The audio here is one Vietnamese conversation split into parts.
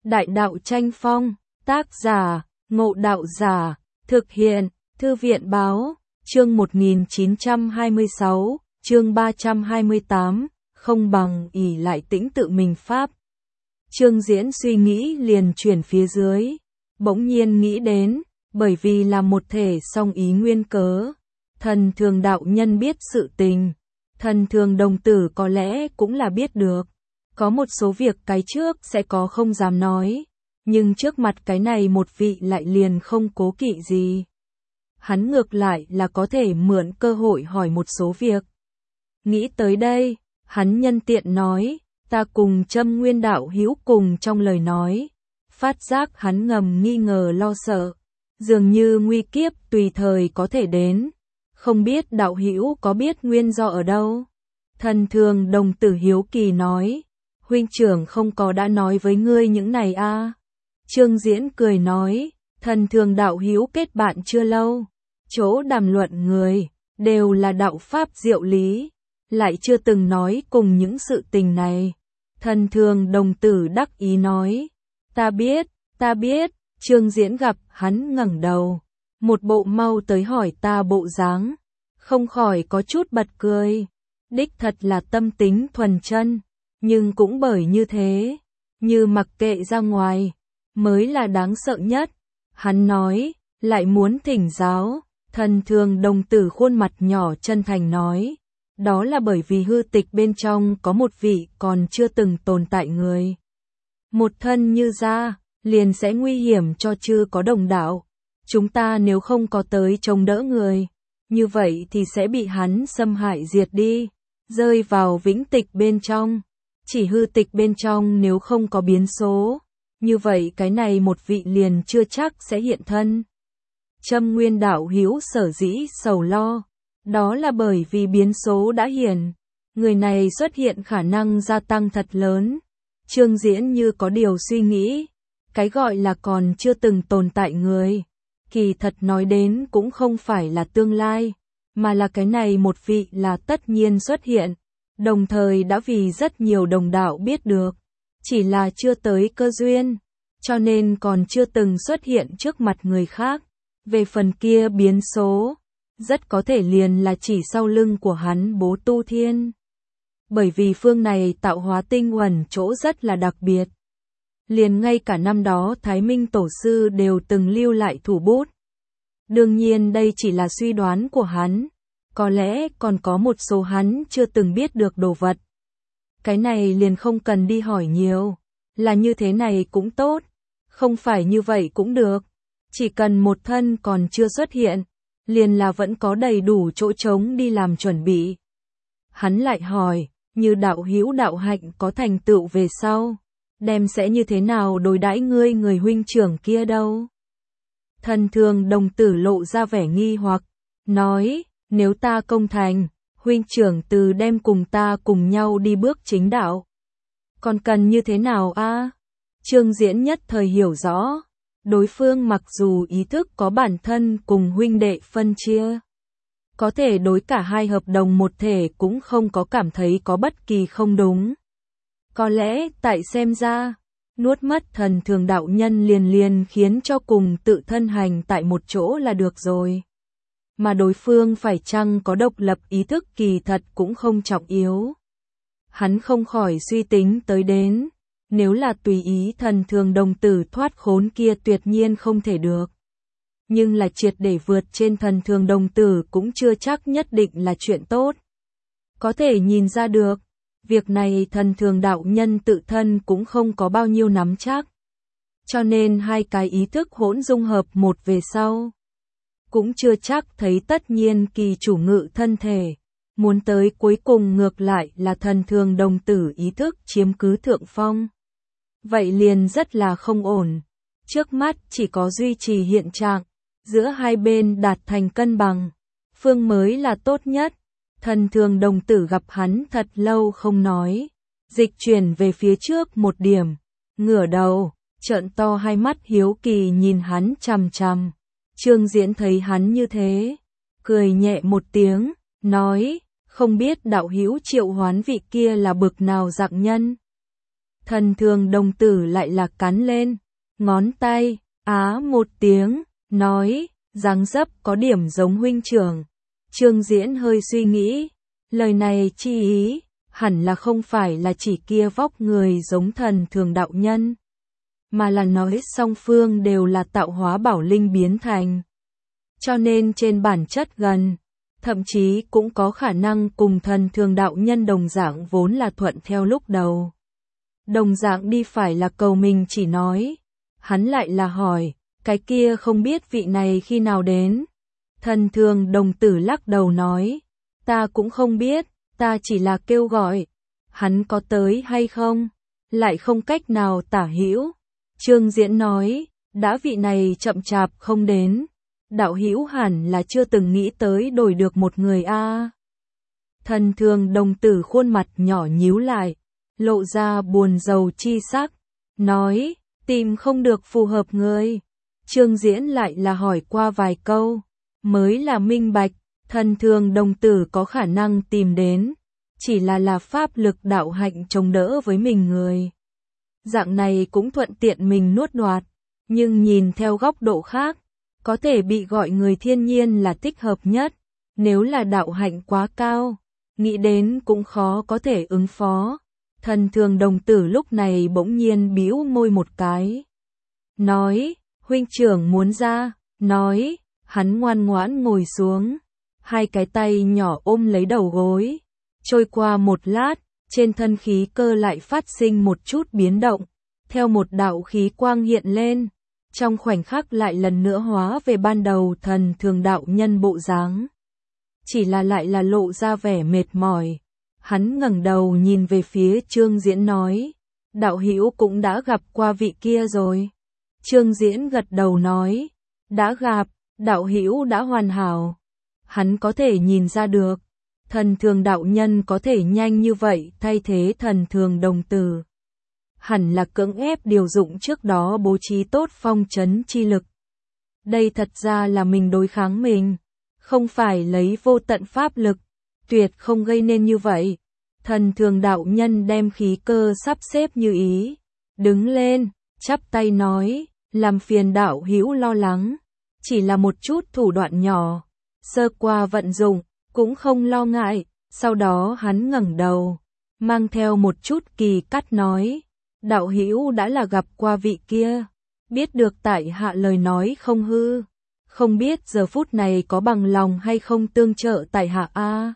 Đại đạo tranh phong, tác giả, Ngộ Đạo Giả, thực hiện, Thư viện báo, chương 1926, chương 328, không bằng ỷ lại tĩnh tự mình pháp. Trương Diễn suy nghĩ liền chuyển phía dưới, bỗng nhiên nghĩ đến, bởi vì là một thể song ý nguyên cớ, Thần Thường đạo nhân biết sự tình, Thần Thường đồng tử có lẽ cũng là biết được. Có một số việc cái trước sẽ có không dám nói, nhưng trước mặt cái này một vị lại liền không cố kỵ gì. Hắn ngược lại là có thể mượn cơ hội hỏi một số việc. Nghĩ tới đây, hắn nhân tiện nói, ta cùng Châm Nguyên đạo hữu cùng trong lời nói, phát giác hắn ngầm nghi ngờ lo sợ, dường như nguy kiếp tùy thời có thể đến, không biết đạo hữu có biết nguyên do ở đâu. Thần Thường đồng tử hiếu kỳ nói, huynh trưởng không có đã nói với ngươi những này a? Trương Diễn cười nói, Thần Thường đạo hữu kết bạn chưa lâu, chỗ đàm luận người, đều là đạo pháp diệu lý, lại chưa từng nói cùng những sự tình này. Thần Thường đồng tử đắc ý nói, ta biết, Trương Diễn gặp hắn ngẩng đầu, một bộ mau tới hỏi ta bộ dáng, không khỏi có chút bật cười, đích thật là tâm tính thuần chân. Nhưng cũng bởi như thế, như mặc kệ ra ngoài, mới là đáng sợ nhất. Hắn nói, lại muốn thỉnh giáo, Thần Thường đồng tử khuôn mặt nhỏ chân thành nói, đó là bởi vì hư tịch bên trong có một vị còn chưa từng tồn tại người. Một thân như ra, liền sẽ nguy hiểm cho chư có đồng đạo. Chúng ta nếu không có tới chống đỡ người, như vậy thì sẽ bị hắn xâm hại diệt đi, rơi vào vĩnh tịch bên trong. Chỉ hư tịch bên trong nếu không có biến số, như vậy cái này một vị liền chưa chắc sẽ hiện thân. Châm Nguyên đạo hữu sở dĩ sầu lo, đó là bởi vì biến số đã hiển, người này xuất hiện khả năng gia tăng thật lớn. Trương Diễn như có điều suy nghĩ, cái gọi là còn chưa từng tồn tại người, kỳ thật nói đến cũng không phải là tương lai, mà là cái này một vị là tất nhiên xuất hiện. Đồng thời đã vì rất nhiều đồng đạo biết được, chỉ là chưa tới cơ duyên, cho nên còn chưa từng xuất hiện trước mặt người khác. Về phần kia biến số, rất có thể liền là chỉ sau lưng của hắn Bố Tu Thiên. Bởi vì phương này tạo hóa tinh uẩn chỗ rất là đặc biệt. Liền ngay cả năm đó Thái Minh Tổ Sư đều từng lưu lại thủ bút. Đương nhiên đây chỉ là suy đoán của hắn. Có lẽ còn có một số hắn chưa từng biết được đồ vật. Cái này liền không cần đi hỏi nhiều, là như thế này cũng tốt, không phải như vậy cũng được. Chỉ cần một thân còn chưa xuất hiện, liền là vẫn có đầy đủ chỗ trống đi làm chuẩn bị. Hắn lại hỏi, như đạo hữu đạo hạnh có thành tựu về sau, đem sẽ như thế nào đối đãi ngươi người huynh trưởng kia đâu? Thần Thường đồng tử lộ ra vẻ nghi hoặc, nói, nếu ta công thành, huynh trưởng từ đem cùng ta cùng nhau đi bước chính đạo. Còn cần như thế nào a? Trương Diễn nhất thời hiểu rõ, đối phương mặc dù ý thức có bản thân cùng huynh đệ phân chia, có thể đối cả hai hợp đồng một thể cũng không có cảm thấy có bất kỳ không đúng. Có lẽ tại xem ra, nuốt mất Thần Thường đạo nhân liền khiến cho cùng tự thân hành tại một chỗ là được rồi. Mà đối phương phải chăng có độc lập ý thức kỳ thật cũng không trọng yếu. Hắn không khỏi suy tính tới đến, nếu là tùy ý Thần Thường đồng tử thoát khốn kia tuyệt nhiên không thể được. Nhưng là triệt để vượt trên Thần Thường đồng tử cũng chưa chắc nhất định là chuyện tốt. Có thể nhìn ra được, việc này Thần Thường đạo nhân tự thân cũng không có bao nhiêu nắm chắc. Cho nên hai cái ý thức hỗn dung hợp một về sau, cũng chưa chắc thấy tất nhiên kỳ chủ ngự thân thể, muốn tới cuối cùng ngược lại là Thần Thường đồng tử ý thức chiếm cứ thượng phong. Vậy liền rất là không ổn, trước mắt chỉ có duy trì hiện trạng, giữa hai bên đạt thành cân bằng, phương mới là tốt nhất. Thần Thường đồng tử gặp hắn thật lâu không nói, dịch chuyển về phía trước một điểm, ngửa đầu, trợn to hai mắt hiếu kỳ nhìn hắn chằm chằm. Trương Diễn thấy hắn như thế, cười nhẹ một tiếng, nói, không biết đạo hữu triệu hoán vị kia là bực nào dạng nhân. Thần thường đồng tử lại là cắn lên, ngón tay, á một tiếng, nói, dáng dấp có điểm giống huynh trưởng. Trương Diễn hơi suy nghĩ, lời này chi ý, hẳn là không phải là chỉ kia vóc người giống thần thường đạo nhân, mà là nói song phương đều là tạo hóa bảo linh biến thành. Cho nên trên bản chất gần, thậm chí cũng có khả năng cùng thần thường đạo nhân đồng dạng vốn là thuận theo lúc đầu. Đồng dạng đi phải là cầu mình chỉ nói, hắn lại là hỏi, cái kia không biết vị này khi nào đến. Thần thường đồng tử lắc đầu nói, ta cũng không biết, ta chỉ là kêu gọi, hắn có tới hay không, lại không cách nào tả hữu. Trương Diễn nói, đã vị này chậm chạp không đến, đạo hữu hẳn là chưa từng nghĩ tới đổi được một người a. Thần thường đồng tử khuôn mặt nhỏ nhíu lại, lộ ra buồn rầu chi sắc, nói, tìm không được phù hợp người. Trương Diễn lại là hỏi qua vài câu, mới là minh bạch, thần thường đồng tử có khả năng tìm đến, chỉ là pháp lực đạo hạnh chống đỡ với mình người. Dạng này cũng thuận tiện mình nuốt đoạt, nhưng nhìn theo góc độ khác, có thể bị gọi người thiên nhiên là thích hợp nhất, nếu là đạo hạnh quá cao, nghĩ đến cũng khó có thể ứng phó. Thần thường đồng tử lúc này bỗng nhiên bĩu môi một cái, nói, huynh trưởng muốn ra, nói, hắn ngoan ngoãn ngồi xuống, hai cái tay nhỏ ôm lấy đầu gối, trôi qua một lát, trên thân khí cơ lại phát sinh một chút biến động, theo một đạo khí quang hiện lên, trong khoảnh khắc lại lần nữa hóa về ban đầu thần thường đạo nhân bộ dáng. Chỉ là lại là lộ ra vẻ mệt mỏi. Hắn ngẩng đầu nhìn về phía Trương Diễn nói, đạo hữu cũng đã gặp qua vị kia rồi. Trương Diễn gật đầu nói, đã gặp, đạo hữu đã hoàn hảo. Hắn có thể nhìn ra được, thần thường đạo nhân có thể nhanh như vậy thay thế thần thường đồng tử. Hẳn là cưỡng ép điều dụng trước đó bố trí tốt phong trấn chi lực. Đây thật ra là mình đối kháng mình, không phải lấy vô tận pháp lực, tuyệt không gây nên như vậy. Thần thường đạo nhân đem khí cơ sắp xếp như ý, đứng lên, chắp tay nói, làm phiền đạo hữu lo lắng, chỉ là một chút thủ đoạn nhỏ, sơ qua vận dụng, cũng không lo ngại. Sau đó hắn ngẩng đầu, mang theo một chút kỳ cắt nói, đạo hữu đã là gặp qua vị kia, biết được tại hạ lời nói không hư, không biết giờ phút này có bằng lòng hay không tương trợ tại hạ a.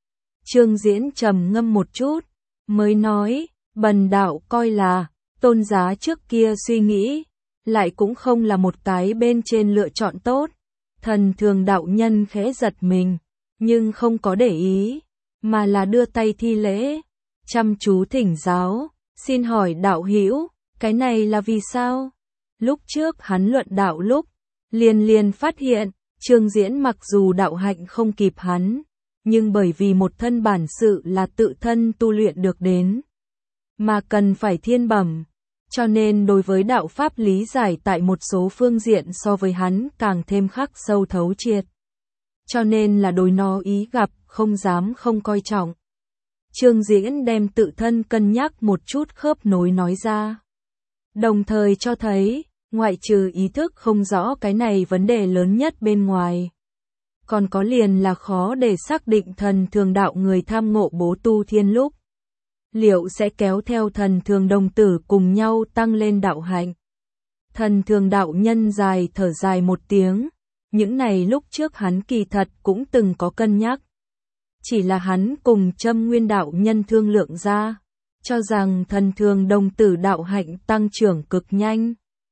Trương Diễn trầm ngâm một chút, mới nói, bần đạo coi là, tôn giá trước kia suy nghĩ, lại cũng không là một cái bên trên lựa chọn tốt. Thần thường đạo nhân khẽ giật mình, nhưng không có để ý, mà là đưa tay thi lễ, chăm chú thỉnh giáo, xin hỏi đạo hữu, cái này là vì sao? Lúc trước hắn luận đạo lúc, liền phát hiện, Trương Diễn mặc dù đạo hạnh không kịp hắn, nhưng bởi vì một thân bản sự là tự thân tu luyện được đến, mà cần phải thiên bẩm, cho nên đối với đạo pháp lý giải tại một số phương diện so với hắn càng thêm khắc sâu thấu triệt. Cho nên là đối nó ý gặp, không dám không coi trọng. Trương Diễn đem tự thân cân nhắc một chút khớp nối nói ra. Đồng thời cho thấy, ngoại trừ ý thức không rõ cái này vấn đề lớn nhất bên ngoài. Còn có liền là khó để xác định thần thường đạo người tham ngộ bố tu thiên lúc. Liệu sẽ kéo theo thần thường đồng tử cùng nhau tăng lên đạo hạnh. Thần thường đạo nhân dài thở dài một tiếng. Những này lúc trước hắn kỳ thật cũng từng có cân nhắc. Chỉ là hắn cùng Châm Nguyên đạo nhân thương lượng ra, cho rằng thần thường đồng tử đạo hạnh tăng trưởng cực nhanh.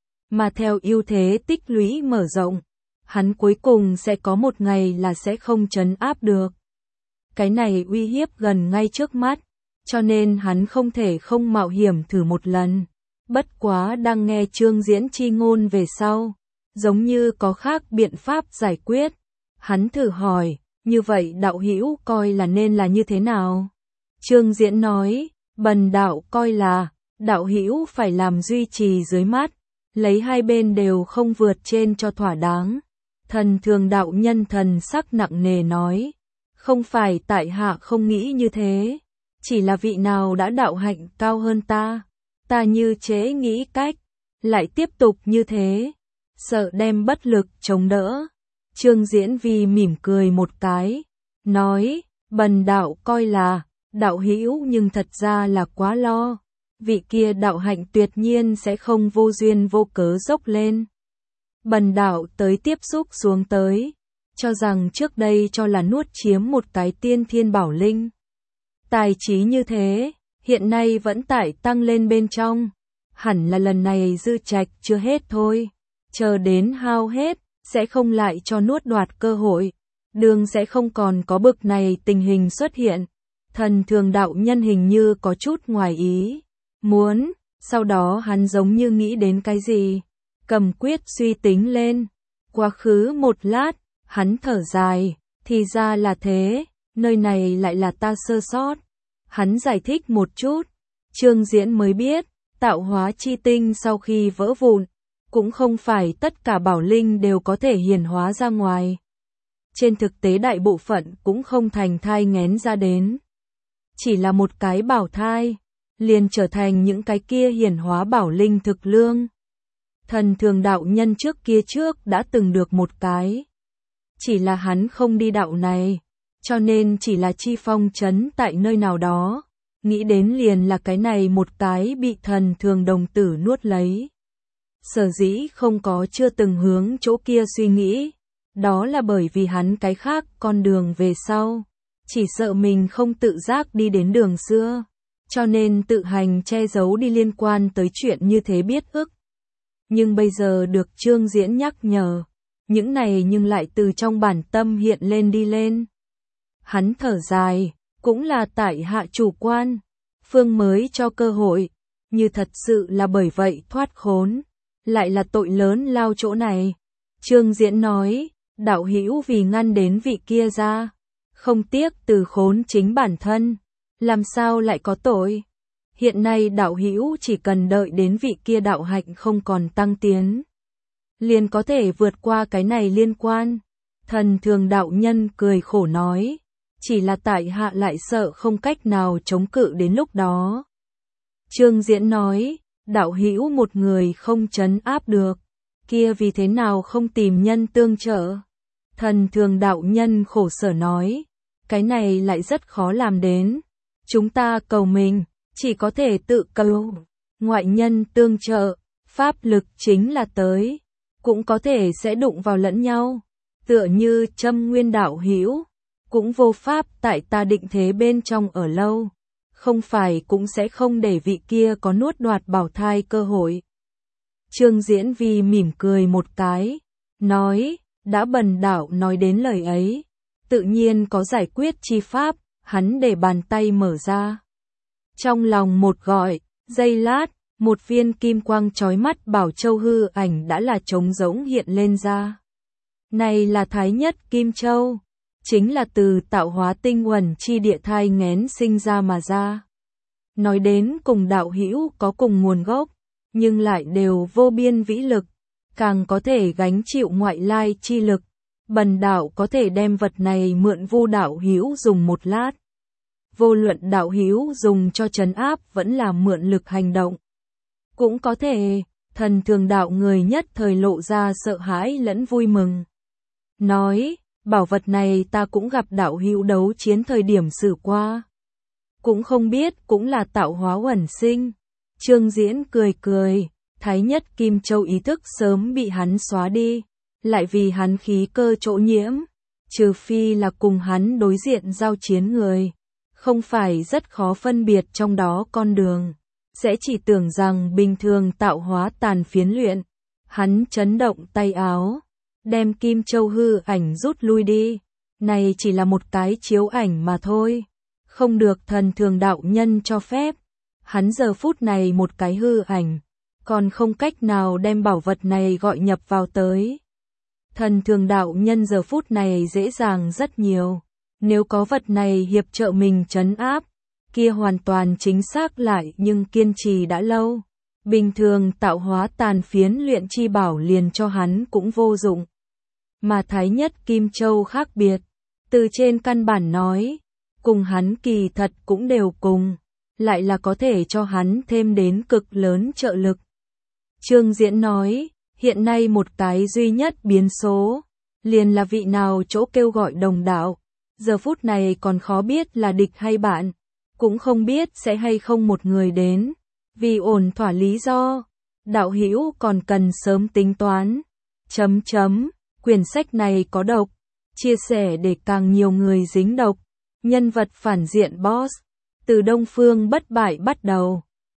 Mà theo ưu thế tích lũy mở rộng, hắn cuối cùng sẽ có một ngày là sẽ không trấn áp được. Cái này uy hiếp gần ngay trước mắt, cho nên hắn không thể không mạo hiểm thử một lần. Bất quá đang nghe Trương Diễn chi ngôn về sau, giống như có khác biện pháp giải quyết. Hắn thử hỏi, như vậy đạo hữu coi là nên là như thế nào? Trương Diễn nói, bần đạo coi là, đạo hữu phải làm duy trì dưới mắt, lấy hai bên đều không vượt trên cho thỏa đáng. Thần thường đạo nhân thần sắc nặng nề nói, không phải tại hạ không nghĩ như thế, chỉ là vị nào đã đạo hạnh cao hơn ta, ta như chế nghĩ cách, lại tiếp tục như thế, sợ đem bất lực chống đỡ. Trương Diễn Vi mỉm cười một cái, nói, bần đạo coi là đạo hữu nhưng thật ra là quá lo, vị kia đạo hạnh tuyệt nhiên sẽ không vô duyên vô cớ dốc lên. Bần đạo tới tiếp xúc xuống tới, cho rằng trước đây cho là nuốt chiếm một cái tiên thiên bảo linh. Tài trí như thế, hiện nay vẫn tại tăng lên bên trong, hẳn là lần này dư trạch chưa hết thôi, chờ đến hao hết, sẽ không lại cho nuốt đoạt cơ hội, đường sẽ không còn có bực này tình hình xuất hiện. Thần Thường đạo nhân hình như có chút ngoài ý muốn, sau đó hắn giống như nghĩ đến cái gì, cầm quyết suy tính lên. Quá khứ một lát, hắn thở dài, thì ra là thế, nơi này lại là ta sơ sót. Hắn giải thích một chút, Trương Diễn mới biết, tạo hóa chi tinh sau khi vỡ vụn, cũng không phải tất cả bảo linh đều có thể hiển hóa ra ngoài. Trên thực tế đại bộ phận cũng không thành thai nghén ra đến. Chỉ là một cái bảo thai, liền trở thành những cái kia hiển hóa bảo linh thực lương. Thần Thường đạo nhân trước kia đã từng được một cái. Chỉ là hắn không đi đạo này, cho nên chỉ là chi phong trấn tại nơi nào đó. Nghĩ đến liền là cái này một cái bị Thần Thường đồng tử nuốt lấy. Sở dĩ không có chưa từng hướng chỗ kia suy nghĩ, đó là bởi vì hắn cái khác con đường về sau, chỉ sợ mình không tự giác đi đến đường xưa, cho nên tự hành che giấu đi liên quan tới chuyện như thế biết ức. Nhưng bây giờ được Trương Diễn nhắc nhở, những này nhưng lại từ trong bản tâm hiện lên đi lên. Hắn thở dài, cũng là tại hạ chủ quan, phương mới cho cơ hội, như thật sự là bởi vậy thoát khốn, lại là tội lớn lao chỗ này. Trương Diễn nói, đạo hữu vì ngăn đến vị kia ra, không tiếc từ khốn chính bản thân, làm sao lại có tội. Hiện nay đạo hữu chỉ cần đợi đến vị kia đạo hạnh không còn tăng tiến, liền có thể vượt qua cái này liên quan. Thần Thường đạo nhân cười khổ nói, chỉ là tại hạ lại sợ không cách nào chống cự đến lúc đó. Trương Diễn nói, đạo hữu một người không trấn áp được, kia vì thế nào không tìm nhân tương trợ. Thần Thường đạo nhân khổ sở nói, cái này lại rất khó làm đến. Chúng ta cầu mình, chỉ có thể tự cầu, ngoại nhân tương trợ, pháp lực chính là tới, cũng có thể sẽ đụng vào lẫn nhau. Tựa như Trâm Nguyên đạo hữu, cũng vô pháp tại ta định thế bên trong ở lâu, không phải cũng sẽ không để vị kia có nuốt đoạt bảo thai cơ hội. Trương Diễn Vi mỉm cười một cái, nói, đã bần đạo nói đến lời ấy, tự nhiên có giải quyết chi pháp. Hắn để bàn tay mở ra. Trong lòng một gọi, giây lát, một viên kim quang chói mắt bảo châu hư ảnh đã là trống rỗng hiện lên ra. Này là Thái Nhất Kim Châu, chính là từ tạo hóa tinh uẩn chi địa thai nghén sinh ra mà ra. Nói đến cùng đạo hữu có cùng nguồn gốc, nhưng lại đều vô biên vĩ lực, càng có thể gánh chịu ngoại lai chi lực. Bần đạo có thể đem vật này mượn Vu đạo hữu dùng một lát. Vô luận đạo hữu dùng cho trấn áp vẫn là mượn lực hành động. Cũng có thể, Thần Thường đạo người nhất thời lộ ra sợ hãi lẫn vui mừng. Nói, bảo vật này ta cũng gặp đạo hữu đấu chiến thời điểm xử qua. Cũng không biết cũng là tạo hóa uẩn sinh. Trương Diễn cười cười, Thái Nhất Kim Châu ý thức sớm bị hắn xóa đi. Lại vì hắn khí cơ chỗ nhiễm, trừ phi là cùng hắn đối diện giao chiến người, không phải rất khó phân biệt trong đó con đường, sẽ chỉ tưởng rằng bình thường tạo hóa tàn phiến luyện. Hắn chấn động tay áo, đem Kim Châu hư ảnh rút lui đi, này chỉ là một cái chiếu ảnh mà thôi, không được Thần Thường đạo nhân cho phép. Hắn giờ phút này một cái hư ảnh, còn không cách nào đem bảo vật này gọi nhập vào tới. Thần Thường đạo nhân giờ phút này dễ dàng rất nhiều, nếu có vật này hiệp trợ mình trấn áp, kia hoàn toàn chính xác lại nhưng kiên trì đã lâu. Bình thường tạo hóa tàn phiến luyện chi bảo liền cho hắn cũng vô dụng. Mà Thái Nhất Kim Châu khác biệt, từ trên căn bản nói, cùng hắn kỳ thật cũng đều cùng, lại là có thể cho hắn thêm đến cực lớn trợ lực. Trương Diễn nói, hiện nay một cái duy nhất biến số, liền là vị nào chỗ kêu gọi đồng đạo, giờ phút này còn khó biết là địch hay bạn, cũng không biết sẽ hay không một người đến, vì ổn thỏa lý do, đạo hữu còn cần sớm tính toán. Quyển sách này có độc, chia sẻ để càng nhiều người dính độc. Nhân vật phản diện boss, từ Đông Phương bất bại bắt đầu.